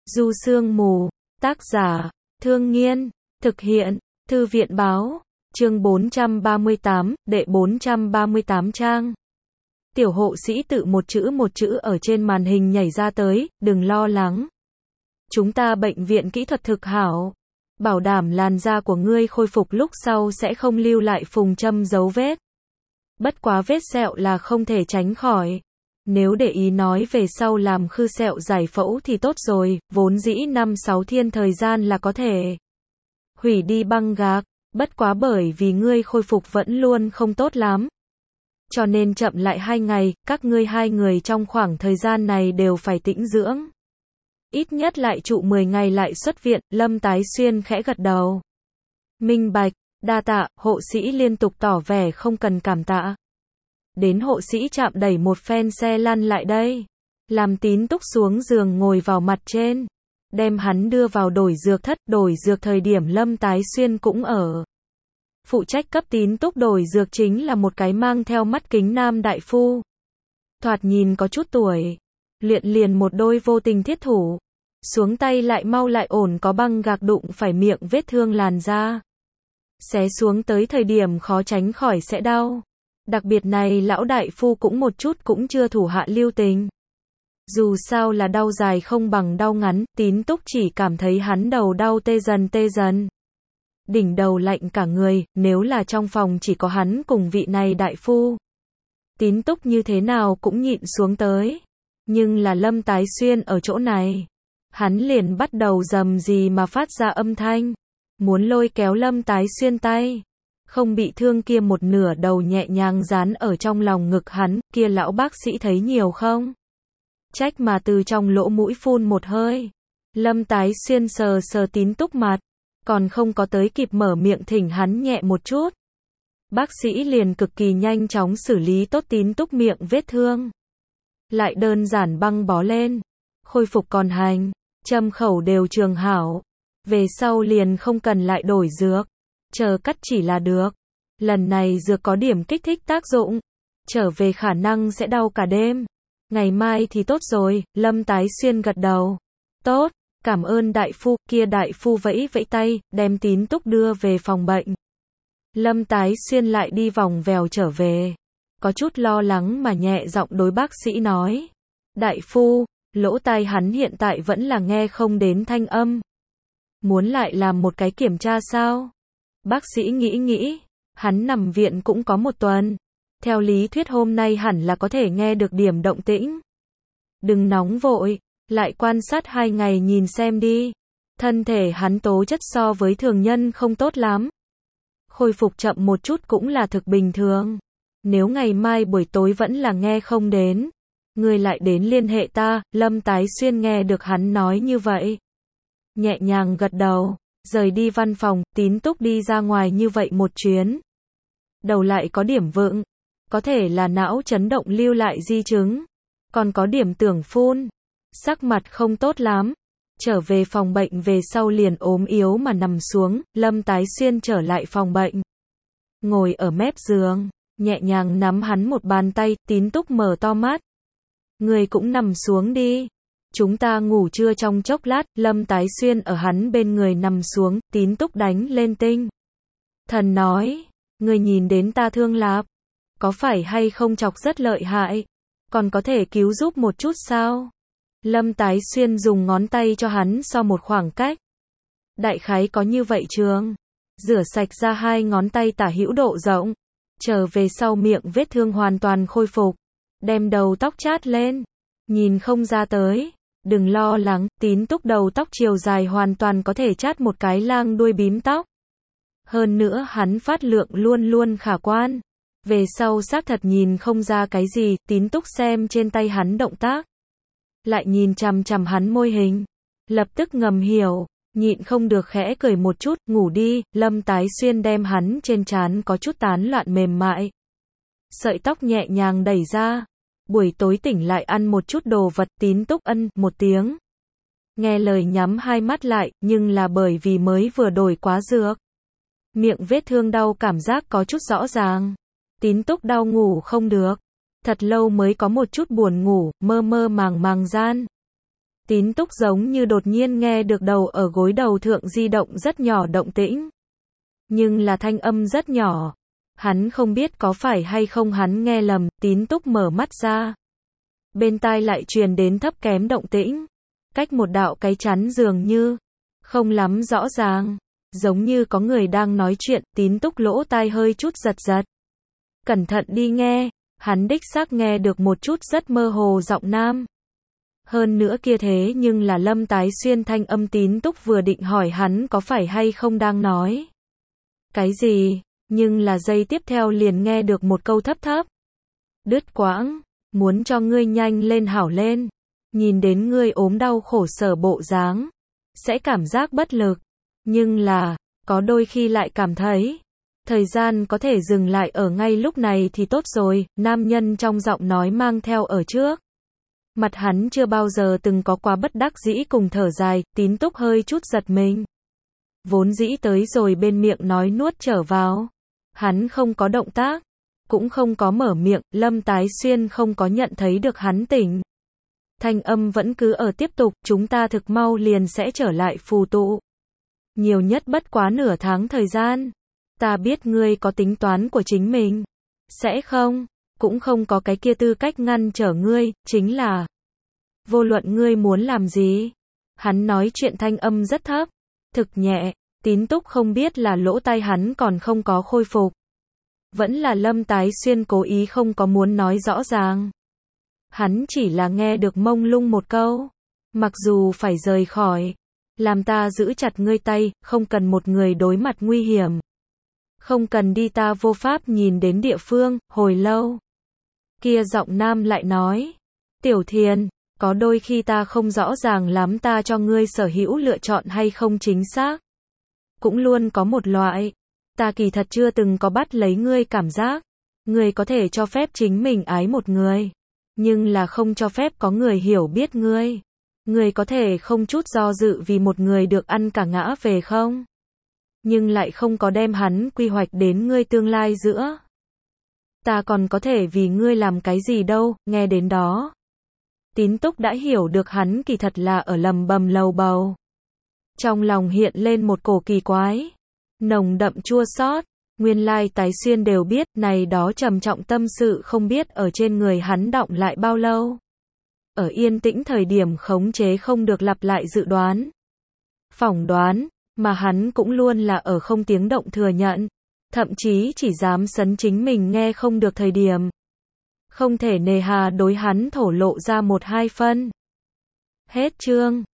Du Sương Mù, tác giả, Thương Nghiên, thực hiện, Thư viện Báo, chương 438, đệ 438 trang. Tiểu hộ sĩ tự một chữ ở trên màn hình nhảy ra tới, đừng lo lắng. Chúng ta bệnh viện kỹ thuật thực hảo. Bảo đảm làn da của ngươi khôi phục lúc sau sẽ không lưu lại phùng châm dấu vết. Bất quá vết sẹo là không thể tránh khỏi. Nếu để ý nói về sau làm khư sẹo giải phẫu thì tốt rồi, vốn dĩ 5-6 thiên thời gian là có thể hủy đi băng gạc, bất quá bởi vì ngươi khôi phục vẫn luôn không tốt lắm. Cho nên chậm lại 2 ngày, các ngươi 2 người trong khoảng thời gian này đều phải tĩnh dưỡng. Ít nhất lại trụ 10 ngày lại xuất viện, Lâm Tái Xuyên khẽ gật đầu. Minh bạch, đa tạ, hộ sĩ liên tục tỏ vẻ không cần cảm tạ. Đến hộ sĩ trạm đẩy một phen xe lăn lại đây. Làm Tín Túc xuống giường ngồi vào mặt trên. Đem hắn đưa vào đổi dược thất, đổi dược thời điểm Lâm Tái Xuyên cũng ở. Phụ trách cấp Tín Túc đổi dược chính là một cái mang theo mắt kính nam đại phu. Thoạt nhìn có chút tuổi. Luyện liền một đôi vô tình thiết thủ. Xuống tay lại mau lại ổn, có băng gạc đụng phải miệng vết thương làn da. Xé xuống tới thời điểm khó tránh khỏi sẽ đau. Đặc biệt này lão đại phu cũng một chút cũng chưa thủ hạ lưu tình. Dù sao là đau dài không bằng đau ngắn, Tín Túc chỉ cảm thấy hắn đầu đau tê dần. Đỉnh đầu lạnh cả người, nếu là trong phòng chỉ có hắn cùng vị này đại phu. Tín Túc như thế nào cũng nhịn xuống tới. Nhưng là Lâm Tái Xuyên ở chỗ này. Hắn liền bắt đầu rầm rì mà phát ra âm thanh. Muốn lôi kéo Lâm Tái Xuyên tay. Không bị thương kia một nửa đầu nhẹ nhàng dán ở trong lòng ngực hắn, kia lão bác sĩ thấy nhiều không? Trách mà từ trong lỗ mũi phun một hơi. Lâm Tái Xuyên sờ sờ Tín Túc mặt, còn không có tới kịp mở miệng thỉnh hắn nhẹ một chút. Bác sĩ liền cực kỳ nhanh chóng xử lý tốt Tín Túc miệng vết thương. Lại đơn giản băng bó lên. Khôi phục còn hành, châm khẩu đều trường hảo. Về sau liền không cần lại đổi dược. Chờ cắt chỉ là được. Lần này dược có điểm kích thích tác dụng. Trở về khả năng sẽ đau cả đêm. Ngày mai thì tốt rồi, Lâm Tái Xuyên gật đầu. Tốt, cảm ơn đại phu, kia đại phu vẫy vẫy tay, đem Tín Túc đưa về phòng bệnh. Lâm Tái Xuyên lại đi vòng vèo trở về. Có chút lo lắng mà nhẹ giọng đối bác sĩ nói. Đại phu, lỗ tai hắn hiện tại vẫn là nghe không đến thanh âm. Muốn lại làm một cái kiểm tra sao? Bác sĩ nghĩ, hắn nằm viện cũng có 1 tuần. Theo lý thuyết hôm nay hẳn là có thể nghe được điểm động tĩnh. Đừng nóng vội, lại quan sát 2 ngày nhìn xem đi. Thân thể hắn tố chất so với thường nhân không tốt lắm. Khôi phục chậm một chút cũng là thực bình thường. Nếu ngày mai buổi tối vẫn là nghe không đến, người lại đến liên hệ ta. Lâm Tái Xuyên nghe được hắn nói như vậy. Nhẹ nhàng gật đầu. Rời đi văn phòng, Tín Túc đi ra ngoài như vậy một chuyến. Đầu lại có điểm vựng. Có thể là não chấn động lưu lại di chứng. Còn có điểm tưởng phun. Sắc mặt không tốt lắm. Trở về phòng bệnh về sau liền ốm yếu mà nằm xuống. Lâm Tái Xuyên trở lại phòng bệnh. Ngồi ở mép giường. Nhẹ nhàng nắm hắn một bàn tay. Tín Túc mở to mắt. Người cũng nằm xuống đi. Chúng ta ngủ trưa trong chốc lát. Lâm Tái Xuyên ở hắn bên người nằm xuống. Tín Túc đánh lên tinh thần nói. Người nhìn đến ta thương lạp. Có phải hay không chọc rất lợi hại? Còn có thể cứu giúp một chút sao? Lâm Tái Xuyên dùng ngón tay cho hắn so một khoảng cách. Đại khái có như vậy trường. Rửa sạch ra 2 ngón tay tả hữu độ rộng. Trở về sau miệng vết thương hoàn toàn khôi phục. Đem đầu tóc chát lên. Nhìn không ra tới. Đừng lo lắng, Tín Túc đầu tóc chiều dài hoàn toàn có thể chát một cái lang đuôi bím tóc. Hơn nữa hắn phát lượng luôn luôn khả quan. Về sau xác thật nhìn không ra cái gì. Tín Túc xem trên tay hắn động tác. Lại nhìn chằm chằm hắn môi hình. Lập tức ngầm hiểu. Nhịn không được khẽ cười một chút. Ngủ đi. Lâm Tái Xuyên đem hắn trên trán có chút tán loạn mềm mại. Sợi tóc nhẹ nhàng đẩy ra. Buổi tối tỉnh lại ăn một chút đồ vật. Tín Túc ân một tiếng. Nghe lời nhắm 2 mắt lại. Nhưng là bởi vì mới vừa đổi quá dược. Miệng vết thương đau cảm giác có chút rõ ràng. Tín Túc đau ngủ không được. Thật lâu mới có một chút buồn ngủ, mơ mơ màng màng gian. Tín Túc giống như đột nhiên nghe được đầu ở gối đầu thượng di động rất nhỏ động tĩnh. Nhưng là thanh âm rất nhỏ. Hắn không biết có phải hay không hắn nghe lầm, Tín Túc mở mắt ra. Bên tai lại truyền đến thấp kém động tĩnh. Cách một đạo cái chắn dường như. Không lắm rõ ràng. Giống như có người đang nói chuyện, Tín Túc lỗ tai hơi chút giật giật. Cẩn thận đi nghe, hắn đích xác nghe được một chút rất mơ hồ giọng nam. Hơn nữa kia thế nhưng là Lâm Tái Xuyên thanh âm. Tín Túc vừa định hỏi hắn có phải hay không đang nói cái gì, nhưng là giây tiếp theo liền nghe được một câu thấp thấp. Đứt quãng, muốn cho ngươi nhanh lên hảo lên. Nhìn đến ngươi ốm đau khổ sở bộ dáng, sẽ cảm giác bất lực. Nhưng là, có đôi khi lại cảm thấy, thời gian có thể dừng lại ở ngay lúc này thì tốt rồi, nam nhân trong giọng nói mang theo ở trước. Mặt hắn chưa bao giờ từng có quá bất đắc dĩ cùng thở dài, Tín Túc hơi chút giật mình. Vốn dĩ tới rồi bên miệng nói nuốt trở vào. Hắn không có động tác, cũng không có mở miệng, Lâm Tái Xuyên không có nhận thấy được hắn tỉnh. Thanh âm vẫn cứ ở tiếp tục, chúng ta thực mau liền sẽ trở lại phù tụ. Nhiều nhất bất quá nửa tháng thời gian. Ta biết ngươi có tính toán của chính mình. Sẽ không, cũng không có cái kia tư cách ngăn trở ngươi, chính là vô luận ngươi muốn làm gì. Hắn nói chuyện thanh âm rất thấp, thực nhẹ. Tín Túc không biết là lỗ tai hắn còn không có khôi phục. Vẫn là Lâm Tái Xuyên cố ý không có muốn nói rõ ràng. Hắn chỉ là nghe được mông lung một câu. Mặc dù phải rời khỏi, làm ta giữ chặt ngươi tay, không cần một người đối mặt nguy hiểm. Không cần đi ta vô pháp nhìn đến địa phương, hồi lâu. Kia giọng nam lại nói. Tiểu Thiền, có đôi khi ta không rõ ràng lắm ta cho ngươi sở hữu lựa chọn hay không chính xác. Cũng luôn có một loại. Ta kỳ thật chưa từng có bắt lấy ngươi cảm giác. Ngươi có thể cho phép chính mình ái một người. Nhưng là không cho phép có người hiểu biết ngươi. Ngươi có thể không chút do dự vì một người được ăn cả ngã về không? Nhưng lại không có đem hắn quy hoạch đến ngươi tương lai giữa. Ta còn có thể vì ngươi làm cái gì đâu, nghe đến đó. Tín Túc đã hiểu được hắn kỳ thật là ở lầm bầm lầu bầu. Trong lòng hiện lên một cổ kỳ quái. Nồng đậm chua xót. Nguyên lai Tái Xuyên đều biết, này đó trầm trọng tâm sự không biết ở trên người hắn đọng lại bao lâu. Ở yên tĩnh thời điểm khống chế không được lặp lại dự đoán. Phỏng đoán, mà hắn cũng luôn là ở không tiếng động thừa nhận. Thậm chí chỉ dám sấn chính mình nghe không được thời điểm. Không thể nề hà đối hắn thổ lộ ra một hai phân. Hết chương.